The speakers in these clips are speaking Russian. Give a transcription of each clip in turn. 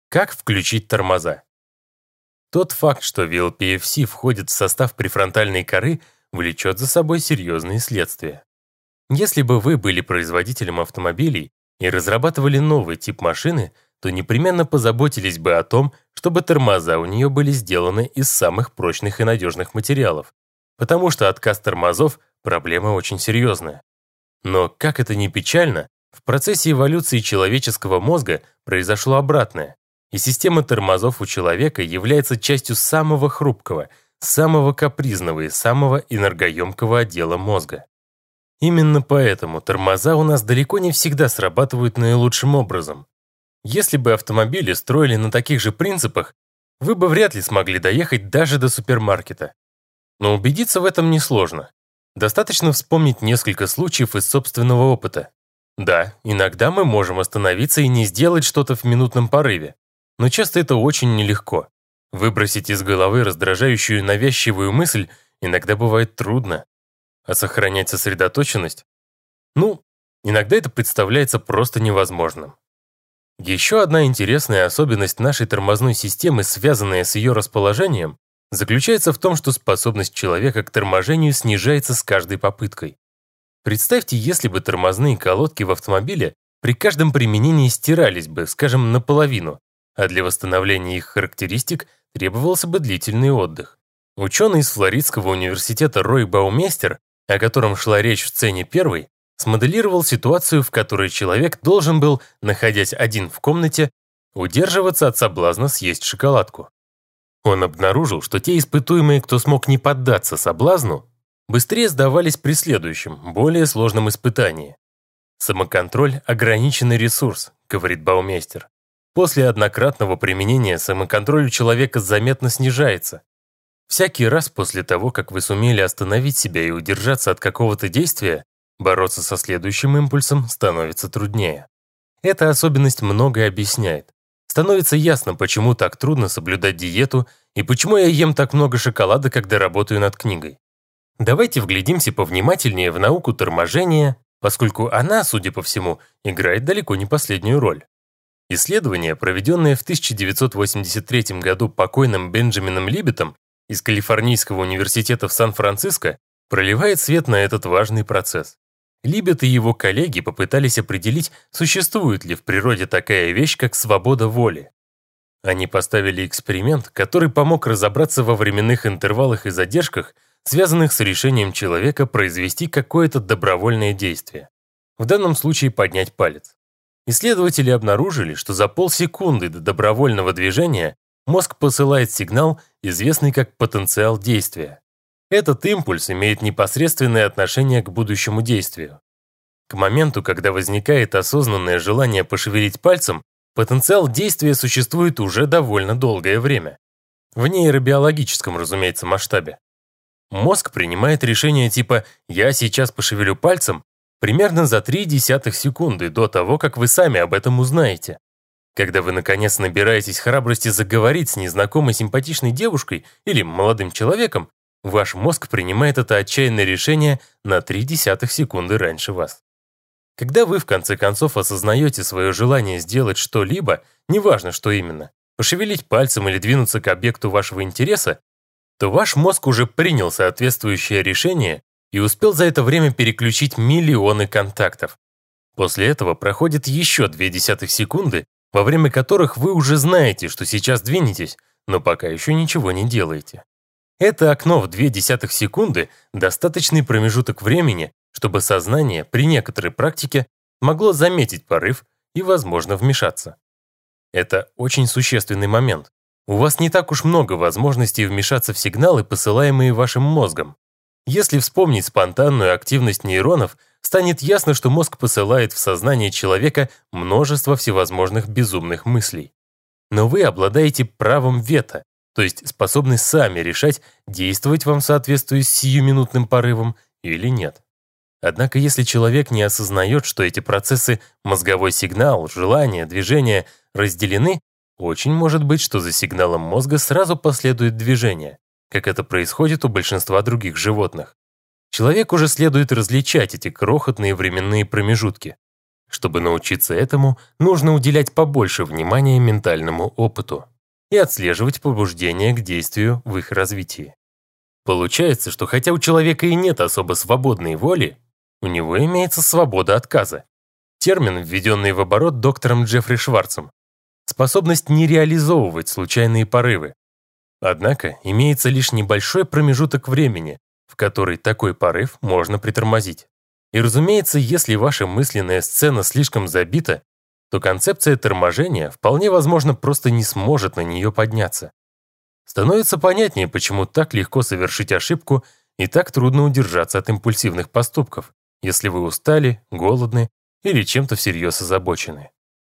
Как включить тормоза? Тот факт, что VLPFC входит в состав префронтальной коры, влечет за собой серьезные следствия. Если бы вы были производителем автомобилей и разрабатывали новый тип машины, то непременно позаботились бы о том, чтобы тормоза у нее были сделаны из самых прочных и надежных материалов, потому что отказ тормозов – проблема очень серьезная. Но, как это ни печально, в процессе эволюции человеческого мозга произошло обратное, и система тормозов у человека является частью самого хрупкого, самого капризного и самого энергоемкого отдела мозга. Именно поэтому тормоза у нас далеко не всегда срабатывают наилучшим образом. Если бы автомобили строили на таких же принципах, вы бы вряд ли смогли доехать даже до супермаркета. Но убедиться в этом несложно. Достаточно вспомнить несколько случаев из собственного опыта. Да, иногда мы можем остановиться и не сделать что-то в минутном порыве, но часто это очень нелегко. Выбросить из головы раздражающую навязчивую мысль иногда бывает трудно. А сохранять сосредоточенность? Иногда это представляется просто невозможным. Еще одна интересная особенность нашей тормозной системы, связанная с ее расположением, заключается в том, что способность человека к торможению снижается с каждой попыткой. Представьте, если бы тормозные колодки в автомобиле при каждом применении стирались бы, скажем, наполовину, а для восстановления их характеристик требовался бы длительный отдых. Ученый из Флоридского университета Рой Баумейстер, о котором шла речь в сцене первой, смоделировал ситуацию, в которой человек должен был, находясь один в комнате, удерживаться от соблазна съесть шоколадку. Он обнаружил, что те испытуемые, кто смог не поддаться соблазну, быстрее сдавались при следующем, более сложном испытании. «Самоконтроль – ограниченный ресурс», – говорит Баумейстер. После однократного применения самоконтроль у человека заметно снижается. Всякий раз после того, как вы сумели остановить себя и удержаться от какого-то действия, бороться со следующим импульсом становится труднее. Эта особенность многое объясняет. Становится ясно, почему так трудно соблюдать диету и почему я ем так много шоколада, когда работаю над книгой. Давайте вглядимся повнимательнее в науку торможения, поскольку она, судя по всему, играет далеко не последнюю роль. Исследование, проведенное в 1983 году покойным Бенджамином Либбетом из Калифорнийского университета в Сан-Франциско, проливает свет на этот важный процесс. Либбет и его коллеги попытались определить, существует ли в природе такая вещь, как свобода воли. Они поставили эксперимент, который помог разобраться во временных интервалах и задержках, связанных с решением человека произвести какое-то добровольное действие. В данном случае поднять палец. Исследователи обнаружили, что за полсекунды до добровольного движения мозг посылает сигнал, известный как потенциал действия. Этот импульс имеет непосредственное отношение к будущему действию. К моменту, когда возникает осознанное желание пошевелить пальцем, потенциал действия существует уже довольно долгое время. В нейробиологическом, разумеется, масштабе. Мозг принимает решение типа «я сейчас пошевелю пальцем» примерно за 0,3 секунды до того, как вы сами об этом узнаете. Когда вы, наконец, набираетесь храбрости заговорить с незнакомой симпатичной девушкой или молодым человеком, ваш мозг принимает это отчаянное решение на 0,3 секунды раньше вас. Когда вы, в конце концов, осознаете свое желание сделать что-либо, неважно, что именно, пошевелить пальцем или двинуться к объекту вашего интереса, то ваш мозг уже принял соответствующее решение и успел за это время переключить миллионы контактов. После этого проходит еще 0,2 секунды, во время которых вы уже знаете, что сейчас двинетесь, но пока еще ничего не делаете. Это окно в 0,2 секунды – достаточный промежуток времени, чтобы сознание при некоторой практике могло заметить порыв и, возможно, вмешаться. Это очень существенный момент. У вас не так уж много возможностей вмешаться в сигналы, посылаемые вашим мозгом. Если вспомнить спонтанную активность нейронов, станет ясно, что мозг посылает в сознание человека множество всевозможных безумных мыслей. Но вы обладаете правом вето, то есть способны сами решать, действовать вам в соответствии с сиюминутным порывом или нет. Однако если человек не осознает, что эти процессы мозговой сигнал, желание, движение разделены, очень может быть, что за сигналом мозга сразу последует движение, как это происходит у большинства других животных. Человеку же следует различать эти крохотные временные промежутки. Чтобы научиться этому, нужно уделять побольше внимания ментальному опыту и отслеживать побуждения к действию в их развитии. Получается, что хотя у человека и нет особо свободной воли, у него имеется свобода отказа. Термин, введенный в оборот доктором Джеффри Шварцем. Способность не реализовывать случайные порывы. Однако имеется лишь небольшой промежуток времени, в который такой порыв можно притормозить. И разумеется, если ваша мысленная сцена слишком забита, то концепция торможения вполне возможно просто не сможет на нее подняться. Становится понятнее, почему так легко совершить ошибку и так трудно удержаться от импульсивных поступков, если вы устали, голодны или чем-то всерьез озабочены.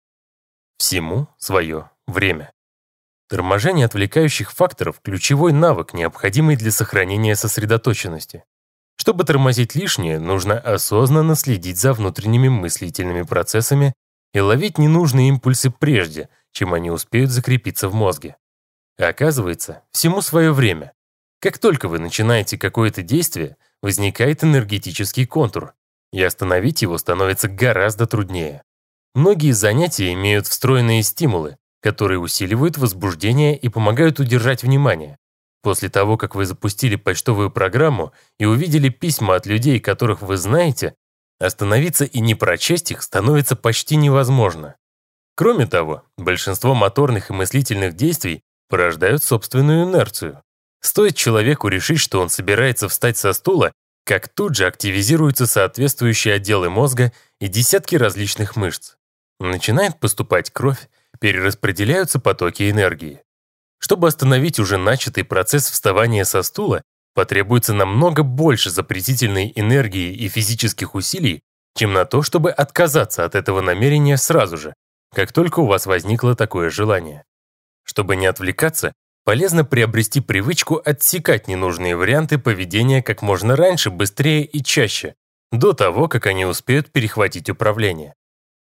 Всему свое время. Торможение отвлекающих факторов – ключевой навык, необходимый для сохранения сосредоточенности. Чтобы тормозить лишнее, нужно осознанно следить за внутренними мыслительными процессами и ловить ненужные импульсы прежде, чем они успеют закрепиться в мозге. Оказывается, всему свое время. Как только вы начинаете какое-то действие, возникает энергетический контур, и остановить его становится гораздо труднее. Многие занятия имеют встроенные стимулы, которые усиливают возбуждение и помогают удержать внимание. После того, как вы запустили почтовую программу и увидели письма от людей, которых вы знаете, остановиться и не прочесть их становится почти невозможно. Кроме того, большинство моторных и мыслительных действий порождают собственную инерцию. Стоит человеку решить, что он собирается встать со стула, как тут же активизируются соответствующие отделы мозга и десятки различных мышц. Начинает поступать кровь, перераспределяются потоки энергии. Чтобы остановить уже начатый процесс вставания со стула, потребуется намного больше запретительной энергии и физических усилий, чем на то, чтобы отказаться от этого намерения сразу же, как только у вас возникло такое желание. Чтобы не отвлекаться, полезно приобрести привычку отсекать ненужные варианты поведения как можно раньше, быстрее и чаще, до того, как они успеют перехватить управление.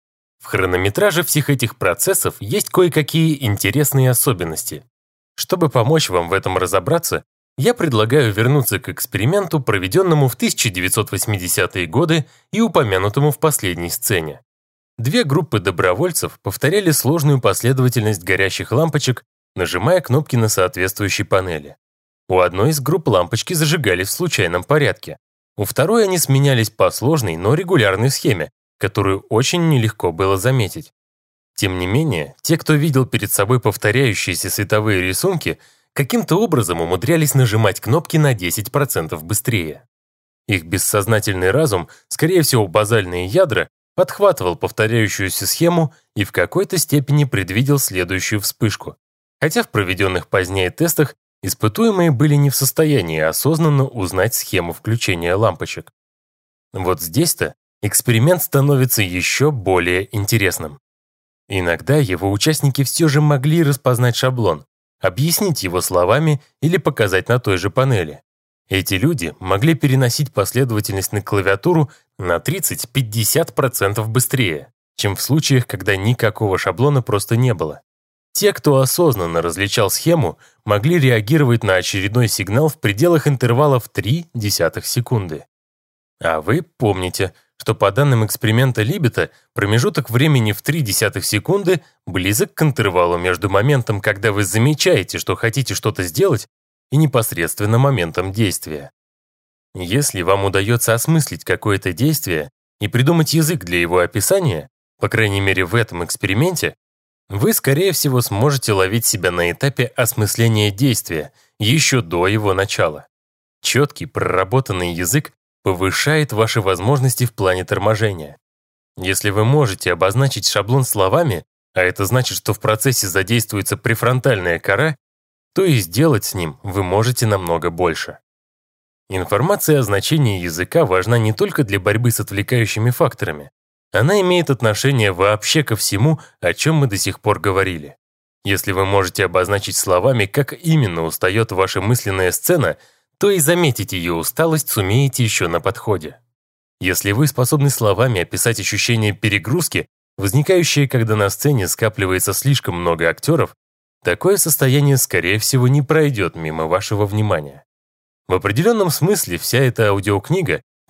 В хронометраже всех этих процессов есть кое-какие интересные особенности. Чтобы помочь вам в этом разобраться, я предлагаю вернуться к эксперименту, проведенному в 1980-е годы и упомянутому в последней сцене. Две группы добровольцев повторяли сложную последовательность горящих лампочек, нажимая кнопки на соответствующей панели. У одной из групп лампочки зажигались в случайном порядке. У второй они сменялись по сложной, но регулярной схеме, которую очень нелегко было заметить. Тем не менее, те, кто видел перед собой повторяющиеся световые рисунки, каким-то образом умудрялись нажимать кнопки на 10% быстрее. Их бессознательный разум, скорее всего базальные ядра, подхватывал повторяющуюся схему и в какой-то степени предвидел следующую вспышку. Хотя в проведенных позднее тестах испытуемые были не в состоянии осознанно узнать схему включения лампочек. Вот здесь-то эксперимент становится еще более интересным. Иногда его участники все же могли распознать шаблон, объяснить его словами или показать на той же панели. Эти люди могли переносить последовательность на клавиатуру на 30-50% быстрее, чем в случаях, когда никакого шаблона просто не было. Те, кто осознанно различал схему, могли реагировать на очередной сигнал в пределах интервалов 0,3 секунды. А вы помните, что по данным эксперимента Либета промежуток времени в 0,3 секунды близок к интервалу между моментом, когда вы замечаете, что хотите что-то сделать, и непосредственно моментом действия. Если вам удается осмыслить какое-то действие и придумать язык для его описания, по крайней мере в этом эксперименте, вы, скорее всего, сможете ловить себя на этапе осмысления действия еще до его начала. Четкий, проработанный язык повышает ваши возможности в плане торможения. Если вы можете обозначить шаблон словами, а это значит, что в процессе задействуется префронтальная кора, то и сделать с ним вы можете намного больше. Информация о значении языка важна не только для борьбы с отвлекающими факторами. Она имеет отношение вообще ко всему, о чем мы до сих пор говорили. Если вы можете обозначить словами, как именно устает ваша мысленная сцена, то и заметить ее усталость сумеете еще на подходе. Если вы способны словами описать ощущение перегрузки, возникающее, когда на сцене скапливается слишком много актеров, такое состояние, скорее всего, не пройдет мимо вашего внимания. В определенном смысле вся эта аудиокнига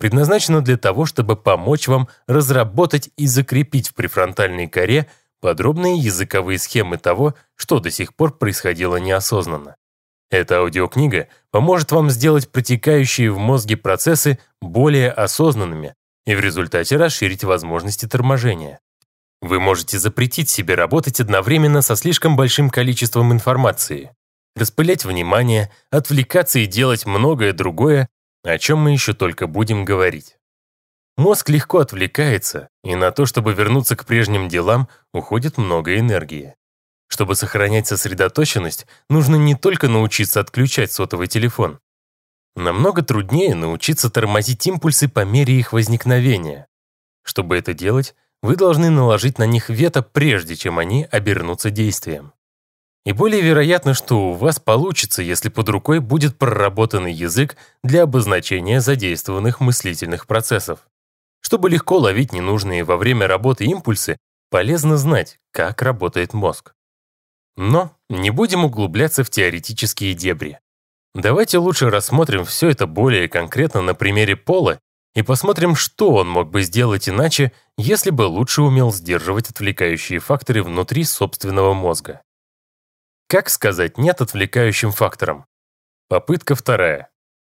предназначено для того, чтобы помочь вам разработать и закрепить в префронтальной коре подробные языковые схемы того, что до сих пор происходило неосознанно. Эта аудиокнига поможет вам сделать протекающие в мозге процессы более осознанными и в результате расширить возможности торможения. Вы можете запретить себе работать одновременно со слишком большим количеством информации, распылять внимание, отвлекаться и делать многое другое, о чем мы еще только будем говорить. Мозг легко отвлекается, и на то, чтобы вернуться к прежним делам, уходит много энергии. Чтобы сохранять сосредоточенность, нужно не только научиться отключать сотовый телефон. Намного труднее научиться тормозить импульсы по мере их возникновения. Чтобы это делать, вы должны наложить на них вето, прежде чем они обернутся действием. И более вероятно, что у вас получится, если под рукой будет проработанный язык для обозначения задействованных мыслительных процессов. Чтобы легко ловить ненужные во время работы импульсы, полезно знать, как работает мозг. Но не будем углубляться в теоретические дебри. Давайте лучше рассмотрим все это более конкретно на примере Пола и посмотрим, что он мог бы сделать иначе, если бы лучше умел сдерживать отвлекающие факторы внутри собственного мозга. Как сказать «нет» отвлекающим факторам? Попытка вторая.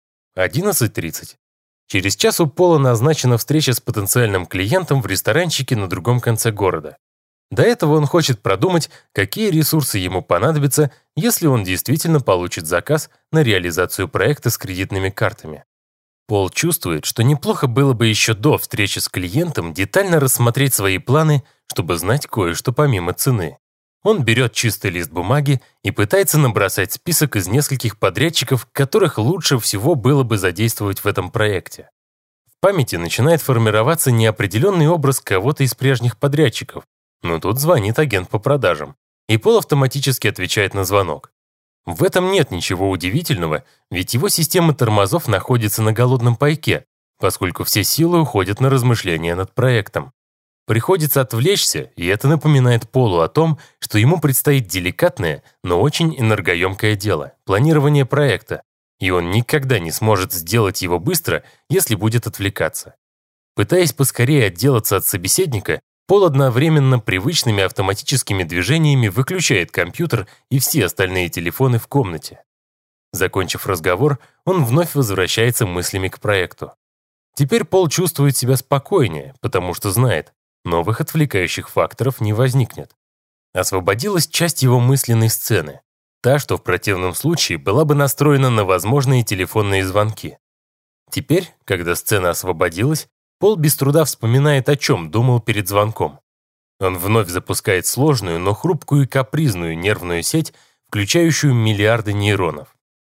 11:30. Через час у Пола назначена встреча с потенциальным клиентом в ресторанчике на другом конце города. До этого он хочет продумать, какие ресурсы ему понадобятся, если он действительно получит заказ на реализацию проекта с кредитными картами. Пол чувствует, что неплохо было бы еще до встречи с клиентом детально рассмотреть свои планы, чтобы знать кое-что помимо цены. Он берет чистый лист бумаги и пытается набросать список из нескольких подрядчиков, которых лучше всего было бы задействовать в этом проекте. В памяти начинает формироваться неопределенный образ кого-то из прежних подрядчиков, но тут звонит агент по продажам, и Пол автоматически отвечает на звонок. В этом нет ничего удивительного, ведь его система тормозов находится на голодном пайке, поскольку все силы уходят на размышления над проектом. Приходится отвлечься, и это напоминает Полу о том, что ему предстоит деликатное, но очень энергоемкое дело – планирование проекта, и он никогда не сможет сделать его быстро, если будет отвлекаться. Пытаясь поскорее отделаться от собеседника, Пол одновременно привычными автоматическими движениями выключает компьютер и все остальные телефоны в комнате. Закончив разговор, он вновь возвращается мыслями к проекту. Теперь Пол чувствует себя спокойнее, потому что знает, новых отвлекающих факторов не возникнет. Освободилась часть его мысленной сцены, та, что в противном случае была бы настроена на возможные телефонные звонки. Теперь, когда сцена освободилась, Пол без труда вспоминает, о чем думал перед звонком. Он вновь запускает сложную, но хрупкую и капризную нервную сеть, включающую миллиарды нейронов.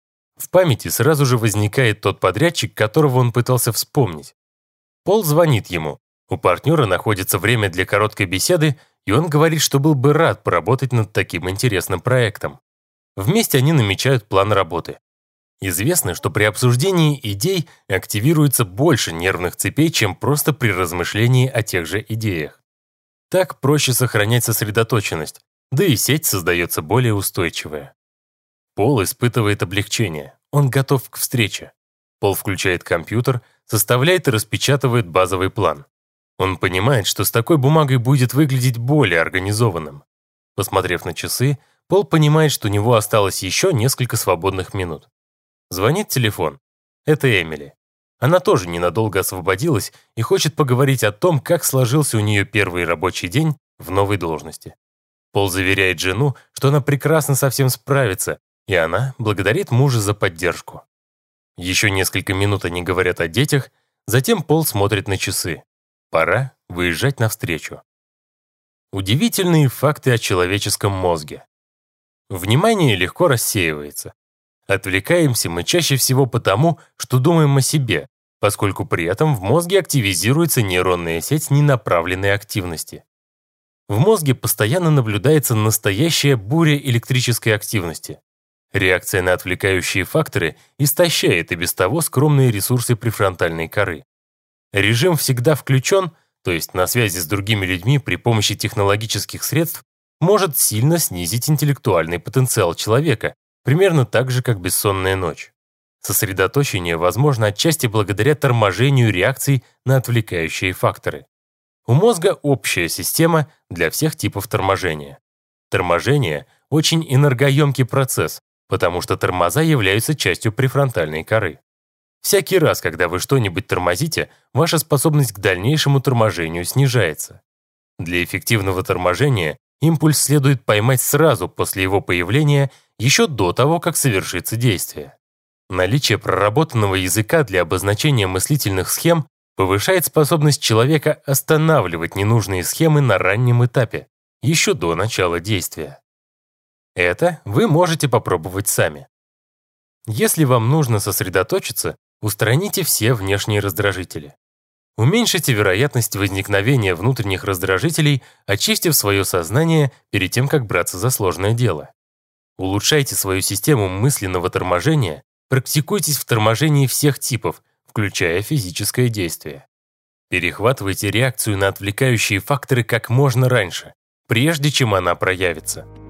В памяти сразу же возникает тот подрядчик, которого он пытался вспомнить. Пол звонит ему. У партнера находится время для короткой беседы, и он говорит, что был бы рад поработать над таким интересным проектом. Вместе они намечают план работы. Известно, что при обсуждении идей активируется больше нервных цепей, чем просто при размышлении о тех же идеях. Так проще сохранять сосредоточенность, да и сеть создается более устойчивая. Пол испытывает облегчение, он готов к встрече. Пол включает компьютер, составляет и распечатывает базовый план. Он понимает, что с такой бумагой будет выглядеть более организованным. Посмотрев на часы, Пол понимает, что у него осталось еще несколько свободных минут. Звонит телефон. Это Эмили. Она тоже ненадолго освободилась и хочет поговорить о том, как сложился у нее первый рабочий день в новой должности. Пол заверяет жену, что она прекрасно со всем справится, и она благодарит мужа за поддержку. Еще несколько минут они говорят о детях, затем Пол смотрит на часы. Пора выезжать навстречу. Удивительные факты о человеческом мозге. Внимание легко рассеивается. Отвлекаемся мы чаще всего потому, что думаем о себе, поскольку при этом в мозге активизируется нейронная сеть ненаправленной активности. В мозге постоянно наблюдается настоящая буря электрической активности. Реакция на отвлекающие факторы истощает и без того скромные ресурсы префронтальной коры. Режим всегда включен, то есть на связи с другими людьми при помощи технологических средств, может сильно снизить интеллектуальный потенциал человека, примерно так же, как бессонная ночь. Сосредоточение возможно отчасти благодаря торможению реакций на отвлекающие факторы. У мозга общая система для всех типов торможения. Торможение – очень энергоемкий процесс, потому что тормоза являются частью префронтальной коры. Всякий раз, когда вы что-нибудь тормозите, ваша способность к дальнейшему торможению снижается. Для эффективного торможения импульс следует поймать сразу после его появления, еще до того, как совершится действие. Наличие проработанного языка для обозначения мыслительных схем повышает способность человека останавливать ненужные схемы на раннем этапе, еще до начала действия. Это вы можете попробовать сами. Если вам нужно сосредоточиться, устраните все внешние раздражители. Уменьшите вероятность возникновения внутренних раздражителей, очистив свое сознание перед тем, как браться за сложное дело. Улучшайте свою систему мысленного торможения, практикуйтесь в торможении всех типов, включая физическое действие. Перехватывайте реакцию на отвлекающие факторы как можно раньше, прежде чем она проявится.